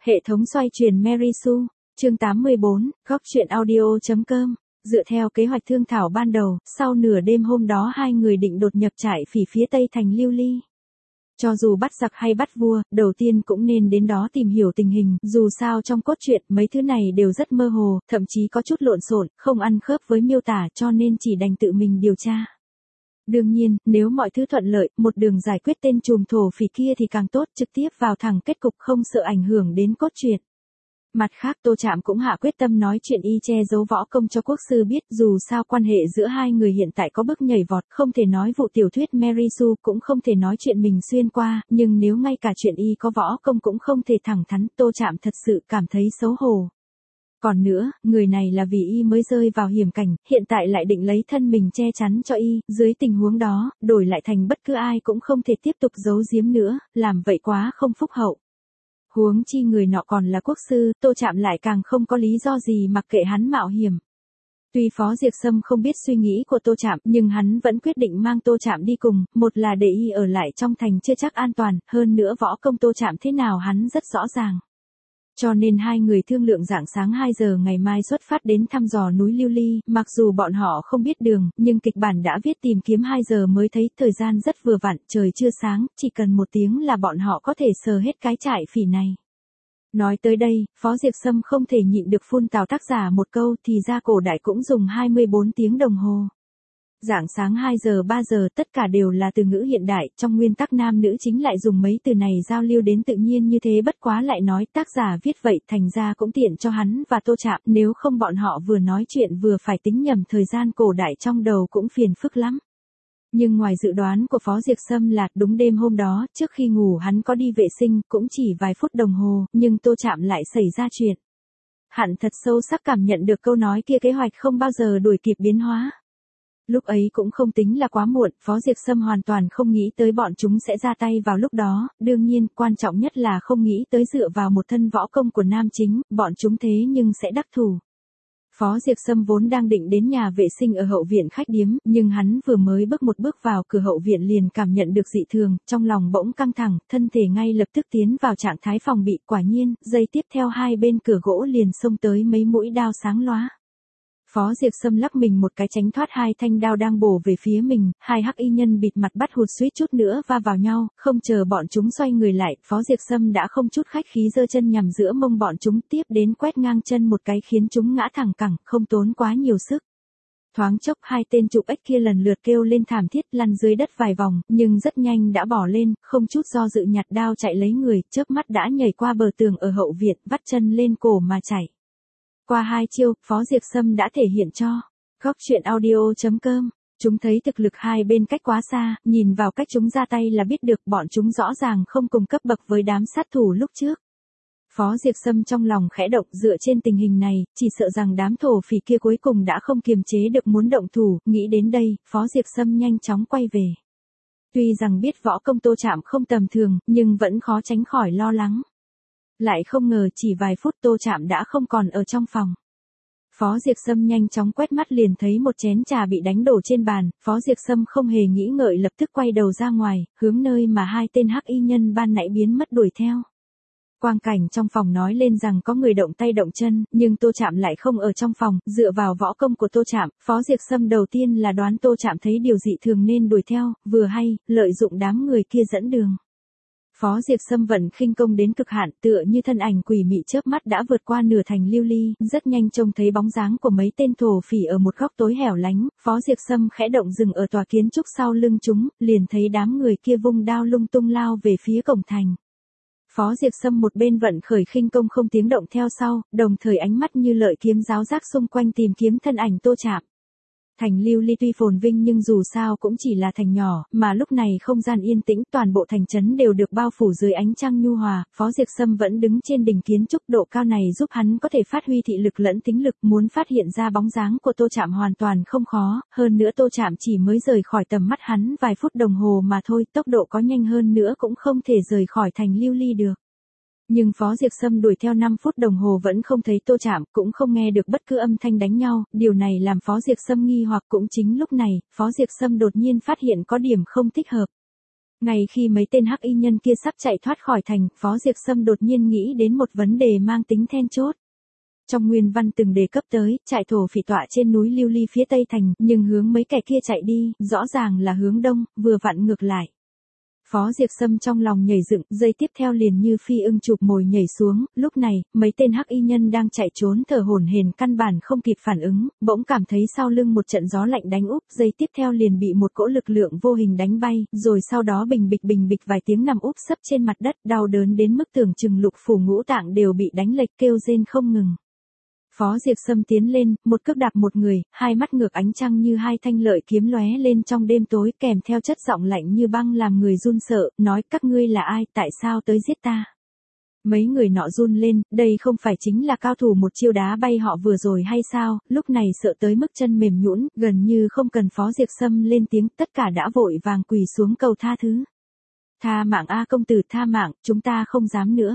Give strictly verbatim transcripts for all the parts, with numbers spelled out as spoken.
Hệ thống xoay chuyển Merisu, chương tám mươi bốn, góc truyện audio.com. Dựa theo kế hoạch thương thảo ban đầu, sau nửa đêm hôm đó hai người định đột nhập trại phỉ phía tây thành Lưu Ly. Cho dù bắt giặc hay bắt vua, đầu tiên cũng nên đến đó tìm hiểu tình hình, dù sao trong cốt truyện mấy thứ này đều rất mơ hồ, thậm chí có chút lộn xộn, không ăn khớp với miêu tả cho nên chỉ đành tự mình điều tra. Đương nhiên, nếu mọi thứ thuận lợi, một đường giải quyết tên trùm thổ phỉ kia thì càng tốt, trực tiếp vào thẳng kết cục không sợ ảnh hưởng đến cốt truyện. Mặt khác Tô Trạm cũng hạ quyết tâm nói chuyện y che giấu võ công cho quốc sư biết, dù sao quan hệ giữa hai người hiện tại có bước nhảy vọt, không thể nói vụ tiểu thuyết Merisu, cũng không thể nói chuyện mình xuyên qua, nhưng nếu ngay cả chuyện y có võ công cũng không thể thẳng thắn, Tô Trạm thật sự cảm thấy xấu hổ. Còn nữa, người này là vì y mới rơi vào hiểm cảnh, hiện tại lại định lấy thân mình che chắn cho y, dưới tình huống đó, đổi lại thành bất cứ ai cũng không thể tiếp tục giấu giếm nữa, làm vậy quá không phúc hậu. Huống chi người nọ còn là quốc sư, Tô Trạm lại càng không có lý do gì mặc kệ hắn mạo hiểm. Tuy Phó Diệp Sâm không biết suy nghĩ của Tô Trạm, nhưng hắn vẫn quyết định mang Tô Trạm đi cùng, một là để y ở lại trong thành chưa chắc an toàn, hơn nữa võ công Tô Trạm thế nào hắn rất rõ ràng. Cho nên hai người thương lượng rạng sáng hai giờ ngày mai xuất phát đến thăm dò núi Lưu Ly, mặc dù bọn họ không biết đường, nhưng kịch bản đã viết tìm kiếm hai giờ mới thấy, thời gian rất vừa vặn, trời chưa sáng, chỉ cần một tiếng là bọn họ có thể sờ hết cái trại phỉ này. Nói tới đây, Phó Diệp Sâm không thể nhịn được phun tào tác giả một câu, thì ra cổ đại cũng dùng hai mươi bốn tiếng đồng hồ. Rạng sáng hai giờ ba giờ tất cả đều là từ ngữ hiện đại, trong nguyên tắc nam nữ chính lại dùng mấy từ này giao lưu đến tự nhiên như thế, bất quá lại nói tác giả viết vậy thành ra cũng tiện cho hắn và Tô Trạm, nếu không bọn họ vừa nói chuyện vừa phải tính nhầm thời gian cổ đại trong đầu cũng phiền phức lắm. Nhưng ngoài dự đoán của Phó Diệp Sâm là đúng đêm hôm đó, trước khi ngủ hắn có đi vệ sinh, cũng chỉ vài phút đồng hồ, nhưng Tô Trạm lại xảy ra chuyện. Hắn thật sâu sắc cảm nhận được câu nói kia, kế hoạch không bao giờ đuổi kịp biến hóa. Lúc ấy cũng không tính là quá muộn, Phó Diệp Sâm hoàn toàn không nghĩ tới bọn chúng sẽ ra tay vào lúc đó, đương nhiên, quan trọng nhất là không nghĩ tới dựa vào một thân võ công của nam chính, bọn chúng thế nhưng sẽ đắc thủ. Phó Diệp Sâm vốn đang định đến nhà vệ sinh ở hậu viện khách điếm, nhưng hắn vừa mới bước một bước vào cửa hậu viện liền cảm nhận được dị thường, trong lòng bỗng căng thẳng, thân thể ngay lập tức tiến vào trạng thái phòng bị, quả nhiên, giây tiếp theo hai bên cửa gỗ liền xông tới mấy mũi đao sáng lóa. Phó Diệp Sâm lắc mình một cái tránh thoát hai thanh đao đang bổ về phía mình, hai hắc y nhân bịt mặt bắt hụt suýt chút nữa va vào nhau, không chờ bọn chúng xoay người lại, Phó Diệp Sâm đã không chút khách khí giơ chân nhằm giữa mông bọn chúng, tiếp đến quét ngang chân một cái khiến chúng ngã thẳng cẳng, không tốn quá nhiều sức. Thoáng chốc hai tên trục ếch kia lần lượt kêu lên thảm thiết, lăn dưới đất vài vòng, nhưng rất nhanh đã bỏ lên, không chút do dự nhặt đao chạy lấy người, chớp mắt đã nhảy qua bờ tường ở hậu viện, vắt chân lên cổ mà chạy. Qua hai chiêu, Phó Diệp Sâm đã thể hiện cho góc truyện audio.com. Chúng thấy thực lực hai bên cách quá xa, nhìn vào cách chúng ra tay là biết được bọn chúng rõ ràng không cùng cấp bậc với đám sát thủ lúc trước. Phó Diệp Sâm trong lòng khẽ động, dựa trên tình hình này, chỉ sợ rằng đám thổ phỉ kia cuối cùng đã không kiềm chế được muốn động thủ, nghĩ đến đây, Phó Diệp Sâm nhanh chóng quay về. Tuy rằng biết võ công Tô Trạm không tầm thường, nhưng vẫn khó tránh khỏi lo lắng. Lại không ngờ chỉ vài phút Tô Trạm đã không còn ở trong phòng. Phó Diệp Sâm nhanh chóng quét mắt liền thấy một chén trà bị đánh đổ trên bàn, Phó Diệp Sâm không hề nghĩ ngợi lập tức quay đầu ra ngoài, hướng nơi mà hai tên hắc y nhân ban nãy biến mất đuổi theo. Quang cảnh trong phòng nói lên rằng có người động tay động chân, nhưng Tô Trạm lại không ở trong phòng, dựa vào võ công của Tô Trạm, Phó Diệp Sâm đầu tiên là đoán Tô Trạm thấy điều dị thường nên đuổi theo, vừa hay, lợi dụng đám người kia dẫn đường. Phó Diệp Sâm vận khinh công đến cực hạn, tựa như thân ảnh quỷ mị chớp mắt đã vượt qua nửa thành Lưu Ly, rất nhanh trông thấy bóng dáng của mấy tên thổ phỉ ở một góc tối hẻo lánh, Phó Diệp Sâm khẽ động dừng ở tòa kiến trúc sau lưng chúng, liền thấy đám người kia vung đao lung tung lao về phía cổng thành. Phó Diệp Sâm một bên vận khởi khinh công không tiếng động theo sau, đồng thời ánh mắt như lợi kiếm giáo giác xung quanh tìm kiếm thân ảnh Tô Trạm. Thành Lưu Ly tuy phồn vinh nhưng dù sao cũng chỉ là thành nhỏ, mà lúc này không gian yên tĩnh, toàn bộ thành trấn đều được bao phủ dưới ánh trăng nhu hòa, Phó Diệp Sâm vẫn đứng trên đỉnh kiến trúc, độ cao này giúp hắn có thể phát huy thị lực lẫn tính lực, muốn phát hiện ra bóng dáng của Tô Trạm hoàn toàn không khó, hơn nữa Tô Trạm chỉ mới rời khỏi tầm mắt hắn vài phút đồng hồ mà thôi, tốc độ có nhanh hơn nữa cũng không thể rời khỏi thành Lưu Ly được. Nhưng Phó Diệp Sâm đuổi theo năm phút đồng hồ vẫn không thấy Tô Trạm, cũng không nghe được bất cứ âm thanh đánh nhau, điều này làm Phó Diệp Sâm nghi hoặc, cũng chính lúc này, Phó Diệp Sâm đột nhiên phát hiện có điểm không thích hợp. Ngay khi mấy tên hắc y nhân kia sắp chạy thoát khỏi thành, Phó Diệp Sâm đột nhiên nghĩ đến một vấn đề mang tính then chốt. Trong nguyên văn từng đề cấp tới, trại thổ phỉ tọa trên núi Lưu Ly phía tây thành, nhưng hướng mấy kẻ kia chạy đi, rõ ràng là hướng đông, vừa vặn ngược lại. Phó Diệp Sâm trong lòng nhảy dựng, giây tiếp theo liền như phi ưng chụp mồi nhảy xuống, lúc này, mấy tên hắc y nhân đang chạy trốn thở hổn hển căn bản không kịp phản ứng, bỗng cảm thấy sau lưng một trận gió lạnh đánh úp, giây tiếp theo liền bị một cỗ lực lượng vô hình đánh bay, rồi sau đó bình bịch bình bịch vài tiếng nằm úp sấp trên mặt đất, đau đớn đến mức tưởng chừng lục phủ ngũ tạng đều bị đánh lệch kêu rên không ngừng. Phó Diệp Sâm tiến lên, một cước đạp một người, hai mắt ngược ánh trăng như hai thanh lợi kiếm lóe lên trong đêm tối, kèm theo chất giọng lạnh như băng làm người run sợ, nói các ngươi là ai, tại sao tới giết ta. Mấy người nọ run lên, đây không phải chính là cao thủ một chiêu đá bay họ vừa rồi hay sao, lúc này sợ tới mức chân mềm nhũn, gần như không cần Phó Diệp Sâm lên tiếng, tất cả đã vội vàng quỳ xuống cầu tha thứ. Tha mạng a công tử, tha mạng, chúng ta không dám nữa.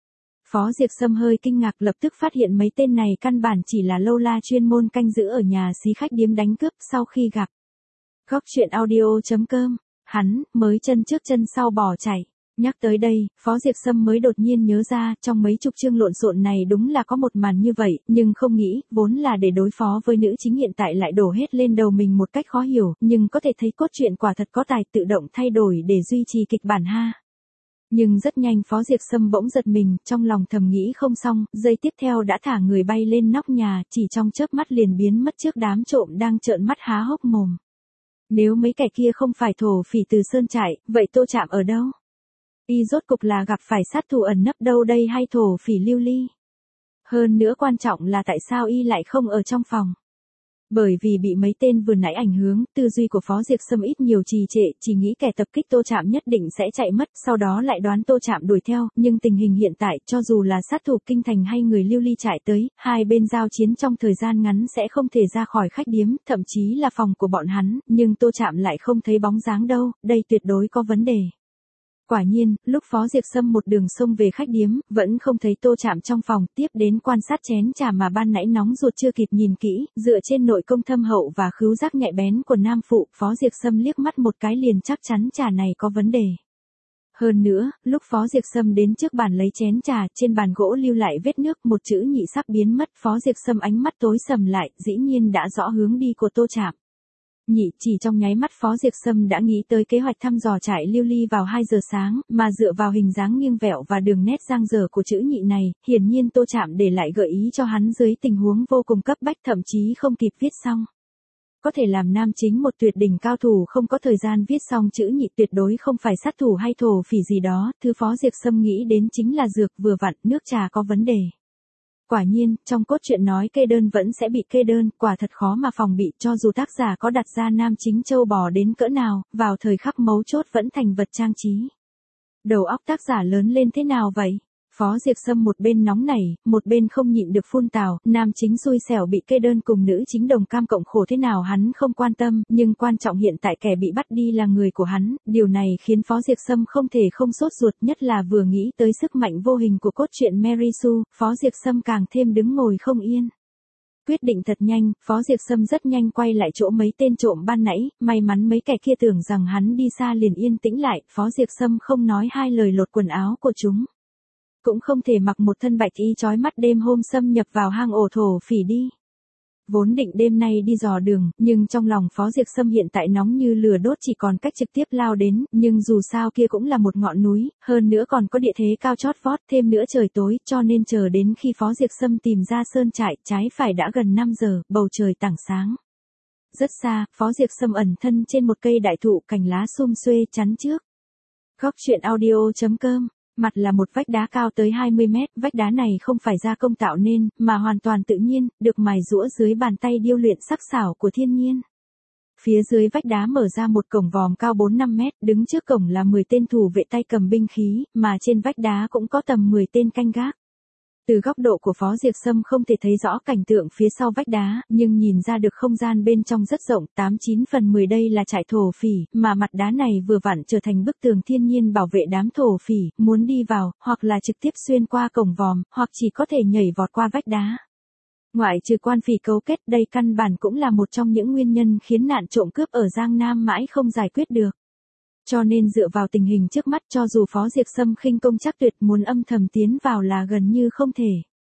Phó Diệp Sâm hơi kinh ngạc, lập tức phát hiện mấy tên này căn bản chỉ là lâu la chuyên môn canh giữ ở nhà xí khách điếm đánh cướp. Sau khi gặp góc truyện audio chấm com, hắn mới chân trước chân sau bỏ chạy. Nhắc tới đây, Phó Diệp Sâm mới đột nhiên nhớ ra, trong mấy chục chương lộn xộn này đúng là có một màn như vậy, nhưng không nghĩ, vốn là để đối phó với nữ chính hiện tại lại đổ hết lên đầu mình một cách khó hiểu, nhưng có thể thấy cốt truyện quả thật có tài tự động thay đổi để duy trì kịch bản ha. Nhưng rất nhanh Phó Diệp Sâm bỗng giật mình, trong lòng thầm nghĩ không xong, giây tiếp theo đã thả người bay lên nóc nhà, chỉ trong chớp mắt liền biến mất trước đám trộm đang trợn mắt há hốc mồm. Nếu mấy kẻ kia không phải thổ phỉ từ sơn trại, vậy Tô Trạm ở đâu? Y rốt cục là gặp phải sát thủ ẩn nấp đâu đây hay thổ phỉ Lưu Ly? Hơn nữa quan trọng là tại sao Y lại không ở trong phòng? Bởi vì bị mấy tên vừa nãy ảnh hưởng, tư duy của Phó Diệp Sâm ít nhiều trì trệ, chỉ nghĩ kẻ tập kích Tô Trạm nhất định sẽ chạy mất, sau đó lại đoán Tô Trạm đuổi theo, nhưng tình hình hiện tại, cho dù là sát thủ kinh thành hay người Lưu Ly chạy tới, hai bên giao chiến trong thời gian ngắn sẽ không thể ra khỏi khách điếm, thậm chí là phòng của bọn hắn, nhưng Tô Trạm lại không thấy bóng dáng đâu, đây tuyệt đối có vấn đề. Quả nhiên, lúc Phó Diệp Sâm một đường xông về khách điếm, vẫn không thấy Tô Trạm trong phòng, tiếp đến quan sát chén trà mà ban nãy nóng ruột chưa kịp nhìn kỹ, dựa trên nội công thâm hậu và khứu giác nhạy bén của nam phụ, Phó Diệp Sâm liếc mắt một cái liền chắc chắn trà này có vấn đề. Hơn nữa, lúc Phó Diệp Sâm đến trước bàn lấy chén trà, trên bàn gỗ lưu lại vết nước, một chữ nhị sắp biến mất, Phó Diệp Sâm ánh mắt tối sầm lại, dĩ nhiên đã rõ hướng đi của Tô Trạm. Nhị, chỉ trong nháy mắt Phó Diệp Sâm đã nghĩ tới kế hoạch thăm dò trại Lưu Ly vào hai giờ sáng, mà dựa vào hình dáng nghiêng vẹo và đường nét giang dở của chữ nhị này, hiển nhiên Tô Trạm để lại gợi ý cho hắn dưới tình huống vô cùng cấp bách, thậm chí không kịp viết xong. Có thể làm nam chính một tuyệt đỉnh cao thủ không có thời gian viết xong chữ nhị tuyệt đối không phải sát thủ hay thổ phỉ gì đó, thứ Phó Diệp Sâm nghĩ đến chính là dược vừa vặn, nước trà có vấn đề. Quả nhiên, trong cốt truyện nói kê đơn vẫn sẽ bị kê đơn, quả thật khó mà phòng bị, cho dù tác giả có đặt ra nam chính châu bò đến cỡ nào, vào thời khắc mấu chốt vẫn thành vật trang trí. Đầu óc tác giả lớn lên thế nào vậy? Phó Diệp Sâm một bên nóng nảy, một bên không nhịn được phun tào, nam chính xui xẻo bị kê đơn cùng nữ chính đồng cam cộng khổ thế nào hắn không quan tâm, nhưng quan trọng hiện tại kẻ bị bắt đi là người của hắn, điều này khiến Phó Diệp Sâm không thể không sốt ruột, nhất là vừa nghĩ tới sức mạnh vô hình của cốt truyện Mary Sue, Phó Diệp Sâm càng thêm đứng ngồi không yên. Quyết định thật nhanh, Phó Diệp Sâm rất nhanh quay lại chỗ mấy tên trộm ban nãy, may mắn mấy kẻ kia tưởng rằng hắn đi xa liền yên tĩnh lại, Phó Diệp Sâm không nói hai lời lột quần áo của chúng. Cũng không thể mặc một thân bạch y chói mắt đêm hôm xâm nhập vào hang ổ thổ phỉ đi. Vốn định đêm nay đi dò đường, nhưng trong lòng Phó Diệp Sâm hiện tại nóng như lửa đốt, chỉ còn cách trực tiếp lao đến, nhưng dù sao kia cũng là một ngọn núi, hơn nữa còn có địa thế cao chót vót, thêm nữa trời tối, cho nên chờ đến khi Phó Diệp Sâm tìm ra sơn trại, trái phải đã gần năm giờ, bầu trời tảng sáng. Rất xa, Phó Diệp Sâm ẩn thân trên một cây đại thụ, cành lá sum xuê chắn trước. Góc truyện audio chấm com. Mặt là một vách đá cao tới hai mươi mét, vách đá này không phải gia công tạo nên, mà hoàn toàn tự nhiên, được mài giũa dưới bàn tay điêu luyện sắc sảo của thiên nhiên. Phía dưới vách đá mở ra một cổng vòm cao bốn năm mét, đứng trước cổng là mười tên thủ vệ tay cầm binh khí, mà trên vách đá cũng có tầm mười tên canh gác. Từ góc độ của Phó Diệp Sâm không thể thấy rõ cảnh tượng phía sau vách đá, nhưng nhìn ra được không gian bên trong rất rộng, tám chín phần mười đây là trại thổ phỉ, mà mặt đá này vừa vặn trở thành bức tường thiên nhiên bảo vệ đám thổ phỉ, muốn đi vào, hoặc là trực tiếp xuyên qua cổng vòm, hoặc chỉ có thể nhảy vọt qua vách đá. Ngoại trừ quan phỉ cấu kết, đây căn bản cũng là một trong những nguyên nhân khiến nạn trộm cướp ở Giang Nam mãi không giải quyết được. Cho nên dựa vào tình hình trước mắt cho dù Phó Diệp Sâm khinh công chắc tuyệt muốn âm thầm tiến vào là gần như không thể.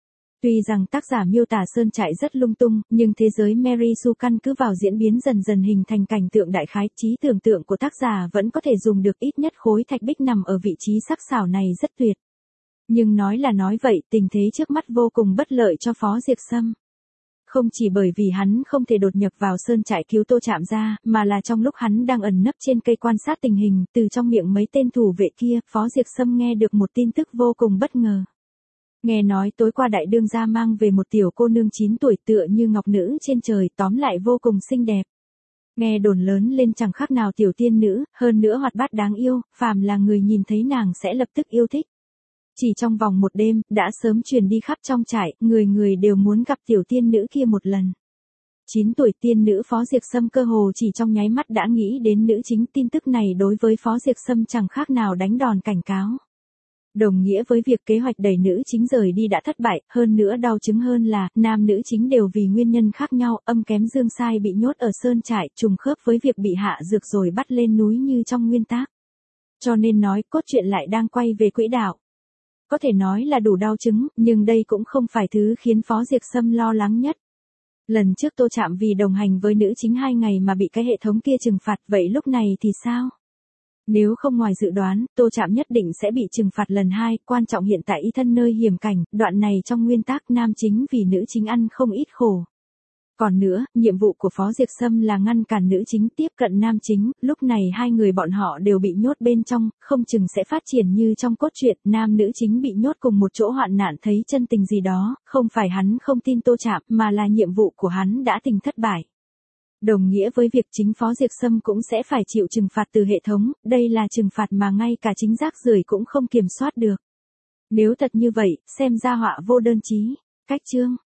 Tuy rằng tác giả miêu tả sơn trại rất lung tung, nhưng thế giới Mary Sue căn cứ vào diễn biến dần dần hình thành cảnh tượng đại khái, trí tưởng tượng của tác giả vẫn có thể dùng được, ít nhất khối thạch bích nằm ở vị trí sắc sảo này rất tuyệt. Nhưng nói là nói vậy, tình thế trước mắt vô cùng bất lợi cho Phó Diệp Sâm. Không chỉ bởi vì hắn không thể đột nhập vào sơn trại cứu Tô Trạm ra, mà là trong lúc hắn đang ẩn nấp trên cây quan sát tình hình, từ trong miệng mấy tên thủ vệ kia, Phó Diệp Sâm nghe được một tin tức vô cùng bất ngờ. Nghe nói tối qua đại đương gia mang về một tiểu cô nương chín tuổi tựa như ngọc nữ trên trời, tóm lại vô cùng xinh đẹp. Nghe đồn lớn lên chẳng khác nào tiểu tiên nữ, hơn nữa hoạt bát đáng yêu, phàm là người nhìn thấy nàng sẽ lập tức yêu thích. Chỉ trong vòng một đêm, đã sớm truyền đi khắp trong trại, người người đều muốn gặp tiểu tiên nữ kia một lần. chín tuổi tiên nữ Phó Diệp Sâm cơ hồ chỉ trong nháy mắt đã nghĩ đến nữ chính, tin tức này đối với Phó Diệp Sâm chẳng khác nào đánh đòn cảnh cáo. Đồng nghĩa với việc kế hoạch đẩy nữ chính rời đi đã thất bại, hơn nữa đau chứng hơn là, nam nữ chính đều vì nguyên nhân khác nhau, âm kém dương sai bị nhốt ở sơn trại, trùng khớp với việc bị hạ dược rồi bắt lên núi như trong nguyên tác. Cho nên nói, cốt truyện lại đang quay về quỹ đạo. Có thể nói là đủ đau chứng, nhưng đây cũng không phải thứ khiến Phó Diệp Sâm lo lắng nhất. Lần trước Tô Trạm vì đồng hành với nữ chính hai ngày mà bị cái hệ thống kia trừng phạt, vậy lúc này thì sao? Nếu không ngoài dự đoán, Tô Trạm nhất định sẽ bị trừng phạt lần hai, quan trọng hiện tại y thân nơi hiểm cảnh, đoạn này trong nguyên tác nam chính vì nữ chính ăn không ít khổ. Còn nữa, nhiệm vụ của Phó Diệp Sâm là ngăn cản nữ chính tiếp cận nam chính, lúc này hai người bọn họ đều bị nhốt bên trong, không chừng sẽ phát triển như trong cốt truyện, nam nữ chính bị nhốt cùng một chỗ hoạn nạn thấy chân tình gì đó, không phải hắn không tin Tô Trạm, mà là nhiệm vụ của hắn đã tình thất bại. Đồng nghĩa với việc chính Phó Diệp Sâm cũng sẽ phải chịu trừng phạt từ hệ thống, đây là trừng phạt mà ngay cả chính rác rưởi cũng không kiểm soát được. Nếu thật như vậy, xem ra họa vô đơn chí. Cách chương